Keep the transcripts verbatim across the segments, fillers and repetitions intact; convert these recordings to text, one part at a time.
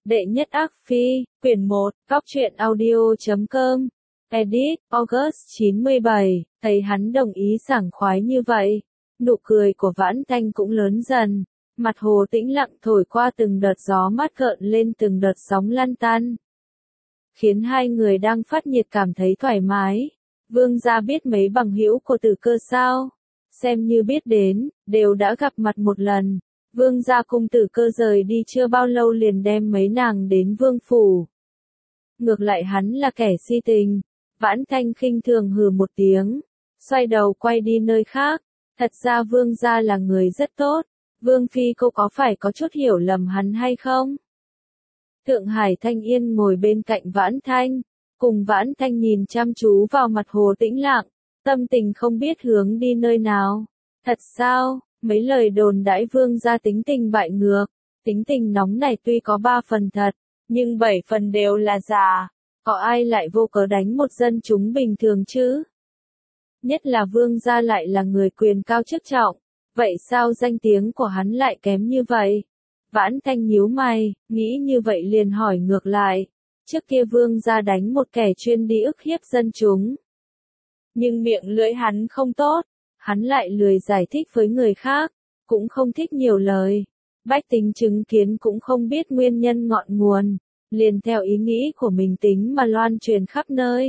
Đệ nhất ác phi, quyển một, góc truyện audio.com, edit, August chín mươi bảy, thấy hắn đồng ý sảng khoái như vậy. Nụ cười của Vãn Thanh cũng lớn dần, mặt hồ tĩnh lặng thổi qua từng đợt gió mát gợn lên từng đợt sóng lăn tăn. Khiến hai người đang phát nhiệt cảm thấy thoải mái. Vương gia biết mấy bằng hữu của Tử Cơ sao? Xem như biết đến, đều đã gặp mặt một lần. Vương gia cùng Tử Cơ rời đi chưa bao lâu liền đem mấy nàng đến vương phủ. Ngược lại hắn là kẻ si tình. Vãn Thanh khinh thường hừ một tiếng, xoay đầu quay đi nơi khác. Thật ra vương gia là người rất tốt. Vương phi cô có phải có chút hiểu lầm hắn hay không? Thượng Hải Thanh Yên ngồi bên cạnh Vãn Thanh, cùng Vãn Thanh nhìn chăm chú vào mặt hồ tĩnh lặng, tâm tình không biết hướng đi nơi nào. Thật sao? Mấy lời đồn đãi vương gia tính tình bại ngược, tính tình nóng này tuy có ba phần thật, nhưng bảy phần đều là giả. Có ai lại vô cớ đánh một dân chúng bình thường chứ? Nhất là vương gia lại là người quyền cao chức trọng, vậy sao danh tiếng của hắn lại kém như vậy? Vãn Thanh nhíu mày, nghĩ như vậy liền hỏi ngược lại. Trước kia vương gia đánh một kẻ chuyên đi ức hiếp dân chúng. Nhưng miệng lưỡi hắn không tốt, hắn lại lười giải thích với người khác, cũng không thích nhiều lời. Bách tính chứng kiến cũng không biết nguyên nhân ngọn nguồn, liền theo ý nghĩ của mình tính mà loan truyền khắp nơi.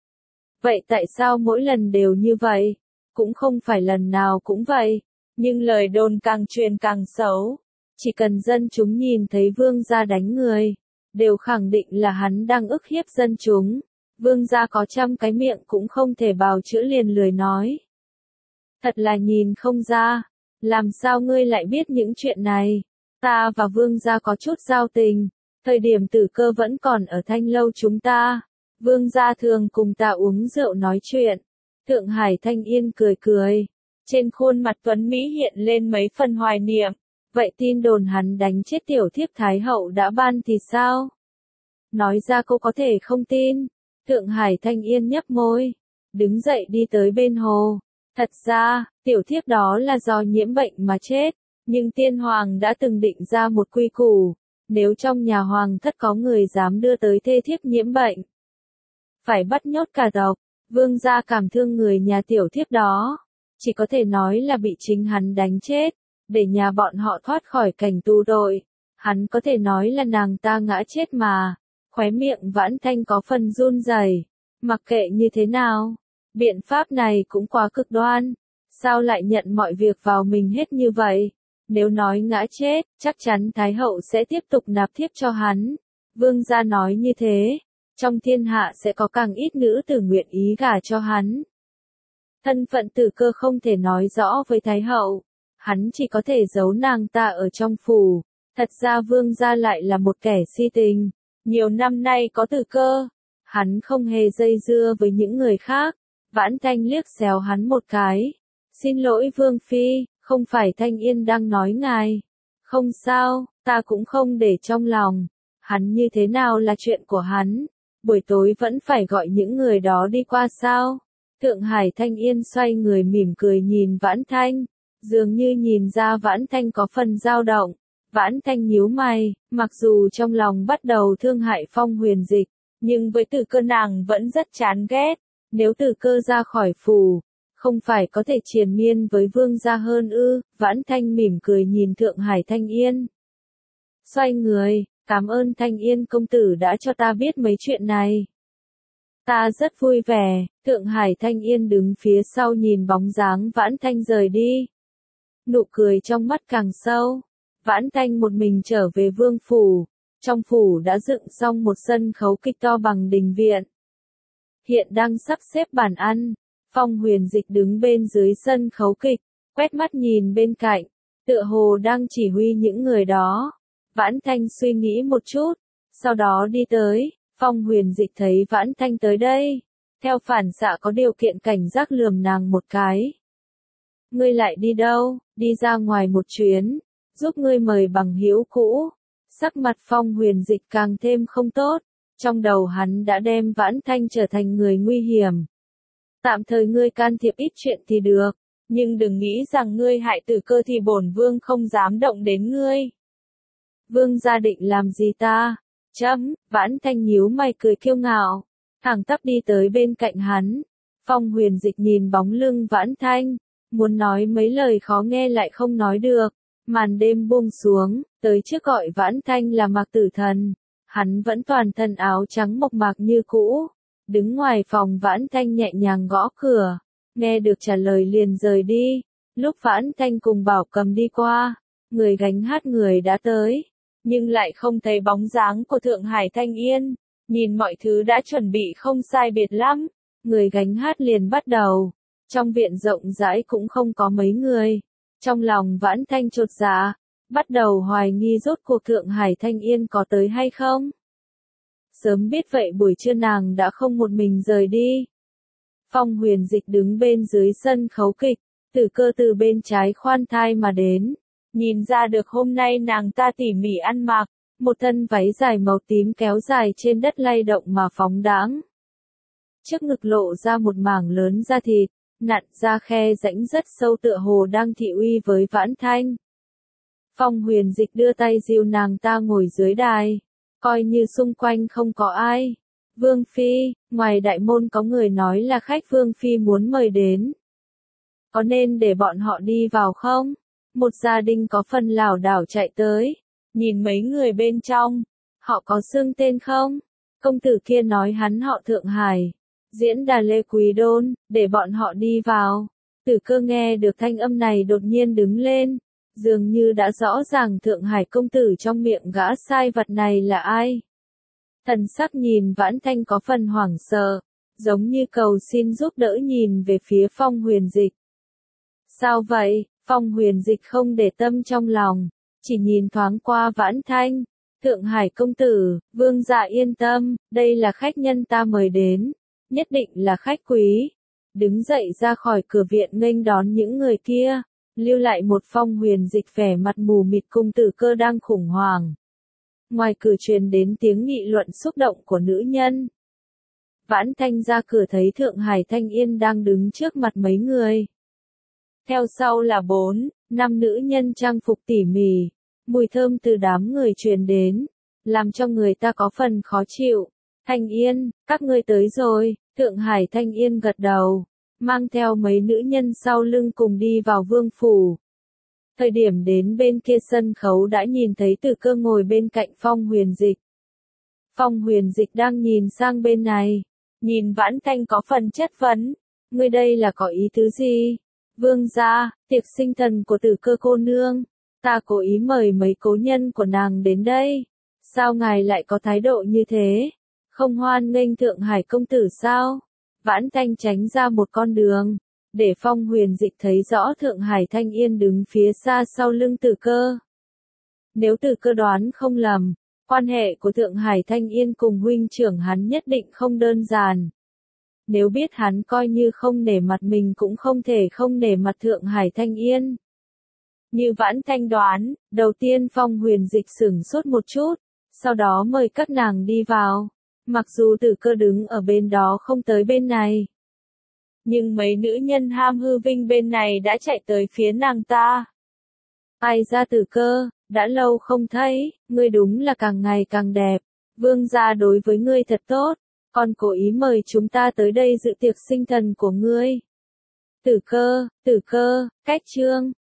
Vậy tại sao mỗi lần đều như vậy? Cũng không phải lần nào cũng vậy, nhưng lời đồn càng truyền càng xấu. Chỉ cần dân chúng nhìn thấy vương gia đánh người, đều khẳng định là hắn đang ức hiếp dân chúng. Vương gia có trăm cái miệng cũng không thể bào chữa liền lười nói. Thật là nhìn không ra, làm sao ngươi lại biết những chuyện này? Ta và vương gia có chút giao tình, thời điểm Tử Cơ vẫn còn ở Thanh lâu chúng ta. Vương gia thường cùng ta uống rượu nói chuyện. Thượng Hải Thanh Yên cười cười, trên khuôn mặt tuấn Mỹ hiện lên mấy phần hoài niệm. Vậy tin đồn hắn đánh chết tiểu thiếp Thái hậu đã ban thì sao? Nói ra cô có thể không tin. Thượng Hải Thanh Yên nhấp môi, đứng dậy đi tới bên hồ. Thật ra, tiểu thiếp đó là do nhiễm bệnh mà chết, nhưng tiên hoàng đã từng định ra một quy củ, nếu trong nhà hoàng thất có người dám đưa tới thê thiếp nhiễm bệnh, phải bắt nhốt cả tộc. Vương gia cảm thương người nhà tiểu thiếp đó, chỉ có thể nói là bị chính hắn đánh chết, để nhà bọn họ thoát khỏi cảnh tù tội. Hắn có thể nói là nàng ta ngã chết mà. Khóe miệng Vãn Thanh có phần run rẩy. Mặc kệ như thế nào, biện pháp này cũng quá cực đoan. Sao lại nhận mọi việc vào mình hết như vậy? Nếu nói ngã chết, chắc chắn Thái hậu sẽ tiếp tục nạp thiếp cho hắn. Vương gia nói như thế, trong thiên hạ sẽ có càng ít nữ tử nguyện ý gả cho hắn. Thân phận Tử Cơ không thể nói rõ với Thái hậu, hắn chỉ có thể giấu nàng ta ở trong phủ. Thật ra vương gia lại là một kẻ si tình. Nhiều năm nay có Tử Cơ, hắn không hề dây dưa với những người khác. Vãn Thanh liếc xéo hắn một cái. Xin lỗi Vương Phi, không phải Thanh Yên đang nói ngài. Không sao, ta cũng không để trong lòng. Hắn như thế nào là chuyện của hắn. Buổi tối vẫn phải gọi những người đó đi qua sao? Thượng Hải Thanh Yên xoay người mỉm cười nhìn Vãn Thanh, dường như nhìn ra Vãn Thanh có phần dao động. Vãn Thanh nhíu mày, mặc dù trong lòng bắt đầu thương hại Phong Huyền Dịch, nhưng với Tử Cơ nàng vẫn rất chán ghét. Nếu Tử Cơ ra khỏi phủ, không phải có thể triền miên với vương gia hơn ư? Vãn Thanh mỉm cười nhìn Thượng Hải Thanh Yên. Xoay người, cảm ơn Thanh Yên công tử đã cho ta biết mấy chuyện này. Ta rất vui vẻ. Thượng Hải Thanh Yên đứng phía sau nhìn bóng dáng Vãn Thanh rời đi. Nụ cười trong mắt càng sâu. Vãn Thanh một mình trở về vương phủ. Trong phủ đã dựng xong một sân khấu kịch to bằng đình viện. Hiện đang sắp xếp bàn ăn. Phong Huyền Dịch đứng bên dưới sân khấu kịch, quét mắt nhìn bên cạnh, tựa hồ đang chỉ huy những người đó. Vãn Thanh suy nghĩ một chút, sau đó đi tới. Phong Huyền Dịch thấy Vãn Thanh tới đây, theo phản xạ có điều kiện cảnh giác lườm nàng một cái. Ngươi lại đi đâu? Đi ra ngoài một chuyến, giúp ngươi mời bằng hữu cũ. Sắc mặt Phong Huyền Dịch càng thêm không tốt, trong đầu hắn đã đem Vãn Thanh trở thành người nguy hiểm. Tạm thời ngươi can thiệp ít chuyện thì được, nhưng đừng nghĩ rằng ngươi hại Tử Cơ thì bổn vương không dám động đến ngươi. Vương gia định làm gì ta? Chấm, Vãn Thanh nhíu mày cười kiêu ngạo, thẳng tắp đi tới bên cạnh hắn. Phong Huyền Dịch nhìn bóng lưng Vãn Thanh, muốn nói mấy lời khó nghe lại không nói được. Màn đêm buông xuống, tới trước gọi Vãn Thanh là Mạc Tử Thần. Hắn vẫn toàn thân áo trắng mộc mạc như cũ. Đứng ngoài phòng Vãn Thanh nhẹ nhàng gõ cửa, nghe được trả lời liền rời đi. Lúc Vãn Thanh cùng Bảo Cầm đi qua, người gánh hát người đã tới, nhưng lại không thấy bóng dáng của Thượng Hải Thanh Yên. Nhìn mọi thứ đã chuẩn bị không sai biệt lắm, người gánh hát liền bắt đầu. Trong viện rộng rãi cũng không có mấy người. Trong lòng Vãn Thanh chột dạ, bắt đầu hoài nghi rốt cuộc Thượng Hải Thanh Yên có tới hay không. Sớm biết vậy buổi trưa nàng đã không một mình rời đi. Phong Huyền Dịch đứng bên dưới sân khấu kịch, Tử Cơ từ bên trái khoan thai mà đến. Nhìn ra được hôm nay nàng ta tỉ mỉ ăn mặc, một thân váy dài màu tím kéo dài trên đất lay động mà phóng đãng. Trước ngực lộ ra một mảng lớn da thịt, nặn ra khe rãnh rất sâu tựa hồ đang thị uy với Vãn Thanh. Phong Huyền Dịch đưa tay dìu nàng ta ngồi dưới đài, coi như xung quanh không có ai. Vương Phi, ngoài đại môn có người nói là khách Vương Phi muốn mời đến. Có nên để bọn họ đi vào không? Một gia đình có phần lảo đảo chạy tới, nhìn mấy người bên trong, họ có xưng tên không? Công tử kia nói hắn họ Thượng Hải, diễn đà Lê Quý Đôn, để bọn họ đi vào. Tử Cơ nghe được thanh âm này đột nhiên đứng lên, dường như đã rõ ràng Thượng Hải công tử trong miệng gã sai vật này là ai. Thần sắc nhìn Vãn Thanh có phần hoảng sợ, giống như cầu xin giúp đỡ nhìn về phía Phong Huyền Dịch. Sao vậy? Phong Huyền Dịch không để tâm trong lòng, chỉ nhìn thoáng qua Vãn Thanh. Thượng Hải công tử, vương gia yên tâm, đây là khách nhân ta mời đến, nhất định là khách quý. Đứng dậy ra khỏi cửa viện nghênh đón những người kia, lưu lại một Phong Huyền Dịch vẻ mặt mù mịt cùng Tử Cơ đang khủng hoảng. Ngoài cửa truyền đến tiếng nghị luận xúc động của nữ nhân. Vãn Thanh ra cửa thấy Thượng Hải Thanh Yên đang đứng trước mặt mấy người. Theo sau là bốn, năm nữ nhân trang phục tỉ mỉ, mùi thơm từ đám người truyền đến, làm cho người ta có phần khó chịu. Thanh Yên, các ngươi tới rồi. Thượng Hải Thanh Yên gật đầu, mang theo mấy nữ nhân sau lưng cùng đi vào vương phủ. Thời điểm đến bên kia sân khấu đã nhìn thấy Tử Cơ ngồi bên cạnh Phong Huyền Dịch. Phong Huyền Dịch đang nhìn sang bên này, nhìn Vãn Thanh có phần chất vấn, ngươi đây là có ý tứ gì? Vương gia, tiệc sinh thần của Tử Cơ cô nương, ta cố ý mời mấy cố nhân của nàng đến đây. Sao ngài lại có thái độ như thế? Không hoan nghênh Thượng Hải công tử sao? Vãn Thanh tránh ra một con đường, để Phong Huyền Dịch thấy rõ Thượng Hải Thanh Yên đứng phía xa sau lưng Tử Cơ. Nếu Tử Cơ đoán không lầm, quan hệ của Thượng Hải Thanh Yên cùng huynh trưởng hắn nhất định không đơn giản. Nếu biết hắn coi như không nể mặt mình cũng không thể không nể mặt Thượng Hải Thanh Yên. Như Vãn Thanh đoán, đầu tiên Phong Huyền Dịch sửng sốt một chút, sau đó mời các nàng đi vào. Mặc dù Tử Cơ đứng ở bên đó không tới bên này, nhưng mấy nữ nhân ham hư vinh bên này đã chạy tới phía nàng ta. Ai ra Tử Cơ, đã lâu không thấy, ngươi đúng là càng ngày càng đẹp. Vương gia đối với ngươi thật tốt, còn cố ý mời chúng ta tới đây dự tiệc sinh thần của ngươi. Tử Cơ, Tử Cơ, cách chương.